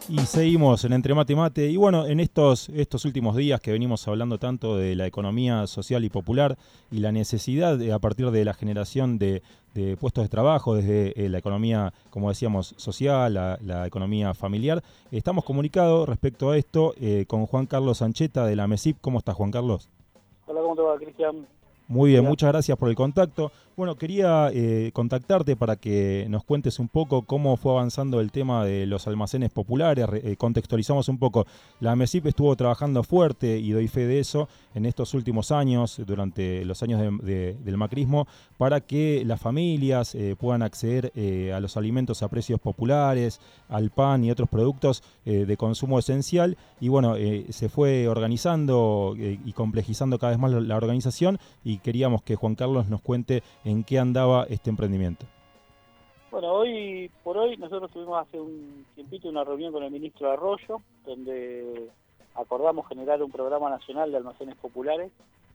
Y seguimos en Entre Mate y Mate. Y bueno, en estos últimos días que venimos hablando tanto de la economía social y popular y la necesidad a partir de la generación de puestos de trabajo desde la economía, como decíamos, social, la economía familiar, estamos comunicados respecto a esto con Juan Carlos Ancheta de la MESIP. ¿Cómo estás, Juan Carlos? Hola, ¿cómo te va, Cristian? Muy bien, muchas gracias por el contacto. Bueno, quería contactarte para que nos cuentes un poco cómo fue avanzando el tema de los almacenes populares. Contextualizamos un poco. La MESIP estuvo trabajando fuerte, y doy fe de eso, en estos últimos años, durante los años del macrismo, para que las familias puedan acceder a los alimentos a precios populares, al pan y otros productos de consumo esencial. Y bueno, se fue organizando y complejizando cada vez más la organización, y queríamos que Juan Carlos nos cuente en qué andaba este emprendimiento. Bueno, hoy por hoy nosotros tuvimos hace un tiempito una reunión con el ministro Arroyo, donde acordamos generar un programa nacional de almacenes populares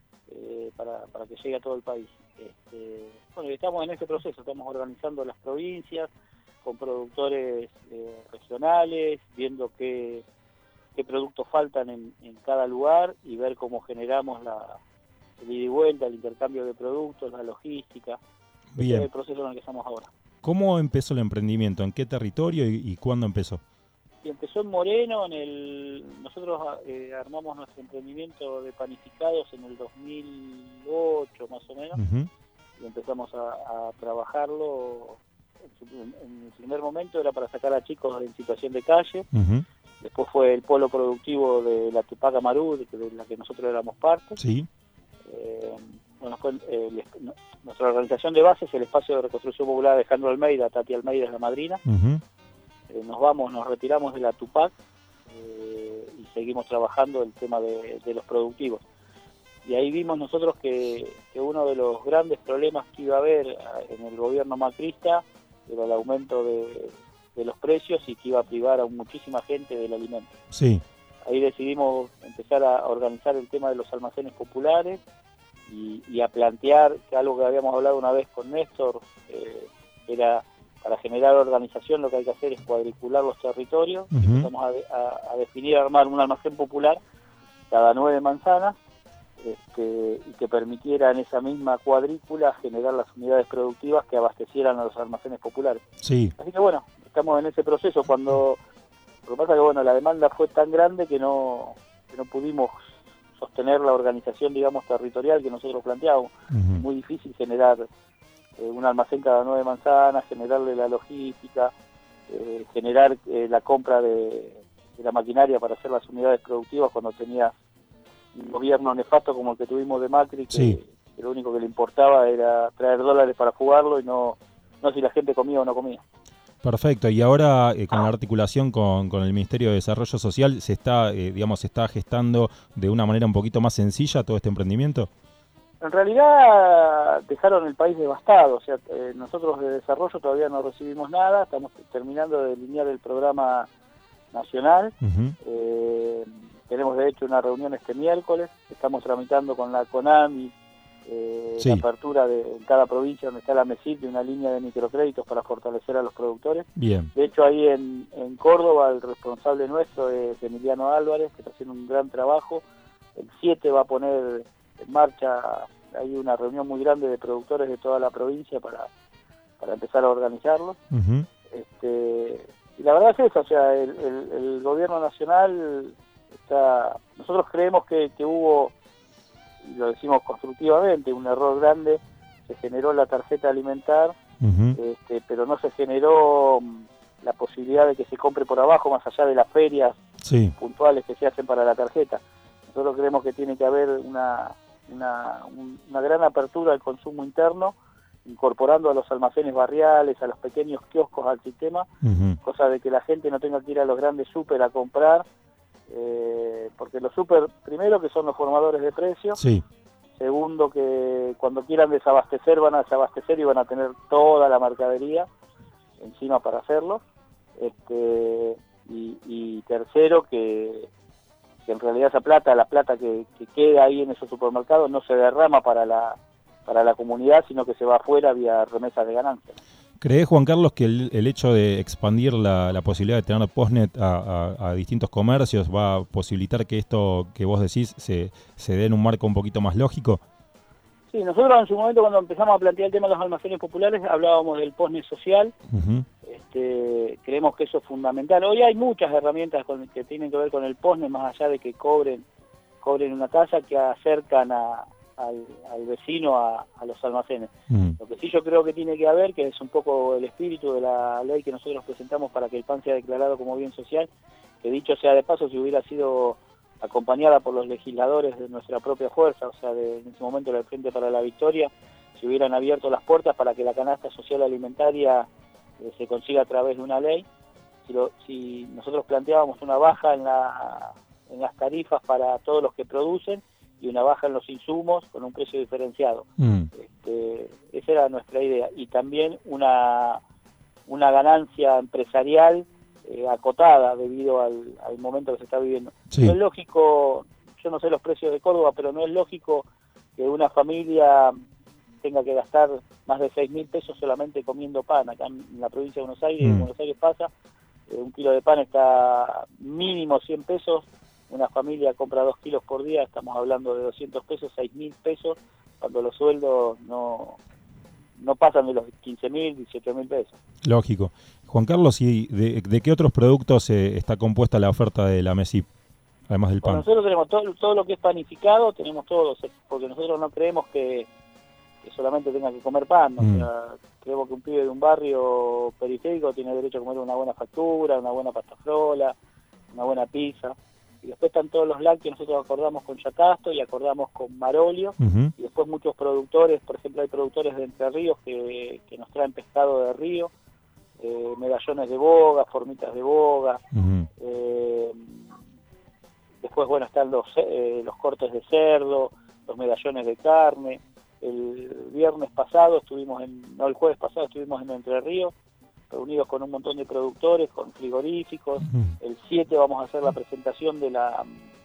para que llegue a todo el país. Bueno, estamos en este proceso, estamos organizando las provincias con productores regionales, viendo qué productos faltan en cada lugar y ver cómo generamos el ida y vuelta, el intercambio de productos, la logística. Bien. Ese es el proceso en el que estamos ahora. ¿Cómo empezó el emprendimiento? ¿En qué territorio y cuándo empezó? Y empezó en Moreno, nosotros armamos nuestro emprendimiento de panificados en el 2008 más o menos, y empezamos a trabajarlo. En el primer momento era para sacar a chicos en situación de calle, después fue el polo productivo de la Tupac Amaru, de la que nosotros éramos parte. Sí. Bueno, nuestra organización de base es el Espacio de Reconstrucción Popular Alejandro Almeida. Tati Almeida es la madrina. Nos retiramos de la Tupac y seguimos trabajando el tema de los productivos. Y ahí vimos nosotros que uno de los grandes problemas que iba a haber en el gobierno macrista era el aumento de los precios, y que iba a privar a muchísima gente del alimento. Sí. Ahí decidimos empezar a organizar el tema de los almacenes populares y a plantear que algo que habíamos hablado una vez con Néstor, era para generar organización lo que hay que hacer es cuadricular los territorios. Empezamos a definir, a armar un almacén popular cada 9 manzanas, y que permitiera en esa misma cuadrícula generar las unidades productivas que abastecieran a los almacenes populares. Sí. Así que bueno, estamos en ese proceso. Lo que pasa es que bueno, la demanda fue tan grande que no pudimos sostener la organización, digamos, territorial que nosotros planteábamos. Muy difícil generar un almacén cada 9 manzanas, generarle la logística, generar la compra de la maquinaria para hacer las unidades productivas cuando tenía un gobierno nefasto como el que tuvimos de Macri, que lo único que le importaba era traer dólares para jugarlo y no si la gente comía o no comía. Perfecto. Y ahora, con la articulación con el Ministerio de Desarrollo Social, ¿se está gestando de una manera un poquito más sencilla todo este emprendimiento? En realidad dejaron el país devastado. O sea, nosotros de desarrollo todavía no recibimos nada, estamos terminando de delinear el programa nacional. Tenemos de hecho una reunión este miércoles, estamos tramitando con la CONAMI la apertura en cada provincia donde está la MESIP de una línea de microcréditos para fortalecer a los productores. Bien. De hecho ahí en Córdoba el responsable nuestro es Emiliano Álvarez, que está haciendo un gran trabajo. El 7 va a poner en marcha, hay una reunión muy grande de productores de toda la provincia para empezar a organizarlos. Y la verdad es eso, o sea, el gobierno nacional nosotros creemos que hubo, y lo decimos constructivamente, un error grande. Se generó la tarjeta alimentar, pero no se generó la posibilidad de que se compre por abajo, más allá de las ferias puntuales que se hacen para la tarjeta. Nosotros creemos que tiene que haber una gran apertura al consumo interno, incorporando a los almacenes barriales, a los pequeños kioscos al sistema, cosa de que la gente no tenga que ir a los grandes súper a comprar, porque los súper, primero, que son los formadores de precios. Segundo, que cuando quieran desabastecer van a desabastecer y van a tener toda la mercadería encima para hacerlo. Y tercero, que en realidad la plata que queda ahí en esos supermercados no se derrama para la comunidad, sino que se va afuera vía remesas de ganancias. ¿Creés, Juan Carlos, que el hecho de expandir la posibilidad de tener postnet a distintos comercios va a posibilitar que esto que vos decís se dé en un marco un poquito más lógico? Sí, nosotros en su momento cuando empezamos a plantear el tema de los almacenes populares hablábamos del postnet social. Uh-huh. Creemos que eso es fundamental. Hoy hay muchas herramientas que tienen que ver con el postnet, más allá de que cobren una tasa, que acercan al vecino a los almacenes. Uh-huh. Lo que sí yo creo que tiene que haber, que es un poco el espíritu de la ley que nosotros presentamos para que el pan sea declarado como bien social, que dicho sea de paso, si hubiera sido acompañada por los legisladores de nuestra propia fuerza, o sea, en ese momento del Frente para la Victoria, si hubieran abierto las puertas para que la canasta social alimentaria se consiga a través de una ley. Si nosotros planteábamos una baja en las tarifas para todos los que producen y una baja en los insumos con un precio diferenciado. Esa era nuestra idea. Y también una ganancia empresarial acotada debido al momento que se está viviendo. Sí. No es lógico, yo no sé los precios de Córdoba, pero no es lógico que una familia tenga que gastar más de 6.000 pesos solamente comiendo pan. Acá en la provincia de Buenos Aires, en Buenos Aires pasa, un kilo de pan está mínimo 100 pesos, una familia compra 2 kilos por día, estamos hablando de 200 pesos, 6.000 pesos, cuando los sueldos no pasan de los 15.000, 18.000 pesos. Lógico. Juan Carlos, ¿y de qué otros productos está compuesta la oferta de la MESIP, además del pan? Bueno, nosotros tenemos todo lo que es panificado, tenemos todos, porque nosotros no creemos que solamente tenga que comer pan, o sea, creemos que un pibe de un barrio periférico tiene derecho a comer una buena factura, una buena pasta frola, una buena pizza. Y después están todos los lácteos, nosotros acordamos con Yacasto y acordamos con Marolio, Uh-huh. y después muchos productores, por ejemplo hay productores de Entre Ríos que nos traen pescado de río, medallones de boga, formitas de boga, Uh-huh. después bueno están los cortes de cerdo, los medallones de carne. El jueves pasado estuvimos en Entre Ríos, reunidos con un montón de productores, con frigoríficos. El 7 vamos a hacer la presentación de la...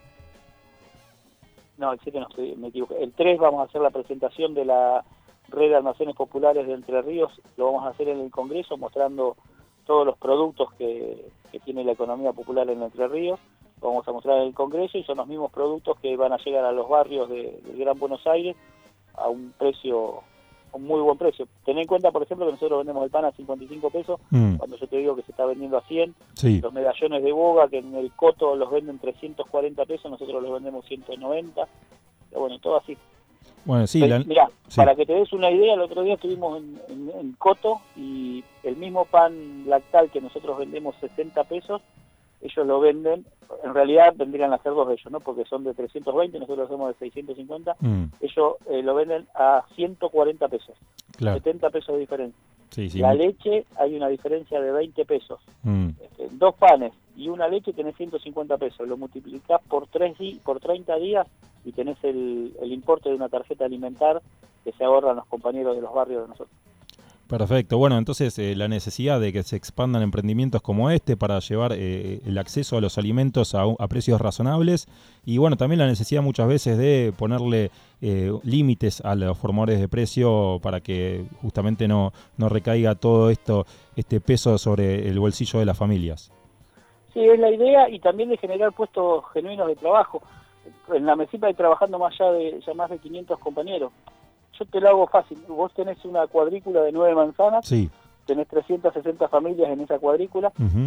No, el 7 no estoy, me equivoqué. El 3 vamos a hacer la presentación de la red de almacenes populares de Entre Ríos. Lo vamos a hacer en el Congreso, mostrando todos los productos que tiene la economía popular en Entre Ríos. Lo vamos a mostrar en el Congreso y son los mismos productos que van a llegar a los barrios del Gran Buenos Aires a un muy buen precio. Ten en cuenta, por ejemplo, que nosotros vendemos el pan a 55 pesos, cuando yo te digo que se está vendiendo a 100. Sí. Los medallones de boga, que en el Coto los venden 340 pesos, nosotros los vendemos 190. Pero bueno, todo así. Bueno, sí. Mirá, sí. Para que te des una idea, el otro día estuvimos en Coto y el mismo pan lactal que nosotros vendemos 60 pesos, ellos lo venden, en realidad vendrían a ser dos de ellos, ¿no? Porque son de 320, nosotros hacemos de 650, ellos lo venden a 140 pesos, Claro. 70 pesos de diferencia. Sí, sí. La leche hay una diferencia de 20 pesos. Dos panes y una leche tenés 150 pesos, lo multiplicás por 30 días y tenés el importe de una tarjeta alimentar que se ahorran los compañeros de los barrios de nosotros. Perfecto. Bueno, entonces la necesidad de que se expandan emprendimientos como este para llevar el acceso a los alimentos a precios razonables y bueno, también la necesidad muchas veces de ponerle límites a los formadores de precio para que justamente no recaiga todo este peso sobre el bolsillo de las familias. Sí, es la idea y también de generar puestos genuinos de trabajo. En la MESIP hay trabajando más de 500 compañeros. Yo te lo hago fácil. Vos tenés una cuadrícula de 9 manzanas, Sí. tenés 360 familias en esa cuadrícula, Uh-huh.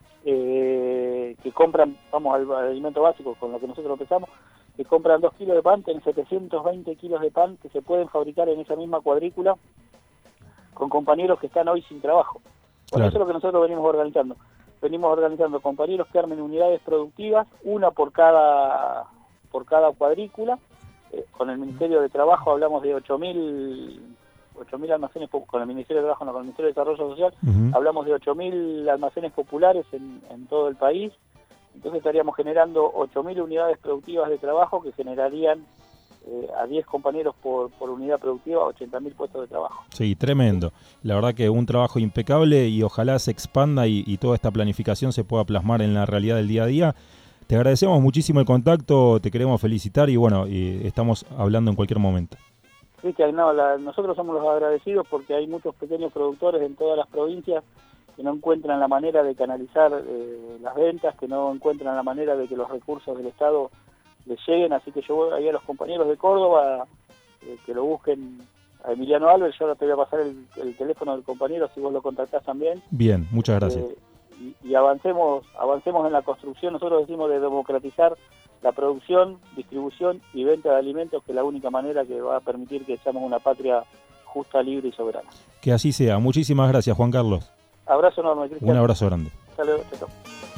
Que compran, vamos al alimento básico con lo que nosotros empezamos, que compran 2 kilos de pan, tenés 720 kilos de pan que se pueden fabricar en esa misma cuadrícula con compañeros que están hoy sin trabajo. Por Claro. eso es lo que nosotros venimos organizando. Venimos organizando compañeros que armen unidades productivas, una por cada cuadrícula. Con el Ministerio de Trabajo hablamos de 8.000 almacenes, con el Ministerio de Trabajo, no, con el Ministerio de Desarrollo Social, Uh-huh. hablamos de 8.000 almacenes populares en todo el país. Entonces estaríamos generando 8.000 unidades productivas de trabajo que generarían a 10 compañeros por unidad productiva, 80.000 puestos de trabajo. Sí, tremendo. La verdad que un trabajo impecable y ojalá se expanda y toda esta planificación se pueda plasmar en la realidad del día a día. Te agradecemos muchísimo el contacto, te queremos felicitar y bueno, estamos hablando en cualquier momento. Cristian, no, nosotros somos los agradecidos porque hay muchos pequeños productores en todas las provincias que no encuentran la manera de canalizar las ventas, que no encuentran la manera de que los recursos del Estado les lleguen, así que yo voy ahí a los compañeros de Córdoba que lo busquen a Emiliano Álvarez. Yo ahora te voy a pasar el teléfono del compañero si vos lo contactás también. Bien, muchas gracias. Y avancemos en la construcción. Nosotros decimos de democratizar la producción, distribución y venta de alimentos, que es la única manera que va a permitir que seamos una patria justa, libre y soberana. Que así sea. Muchísimas gracias, Juan Carlos. Abrazo enorme, Cristian. Un abrazo grande. Hasta luego. Chao.